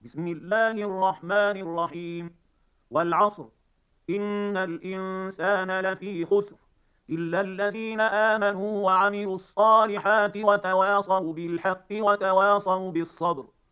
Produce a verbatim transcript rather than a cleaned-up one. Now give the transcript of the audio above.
بسم الله الرحمن الرحيم. والعصر إن الإنسان لفي خسر إلا الذين آمنوا وعملوا الصالحات وتواصوا بالحق وتواصوا بالصبر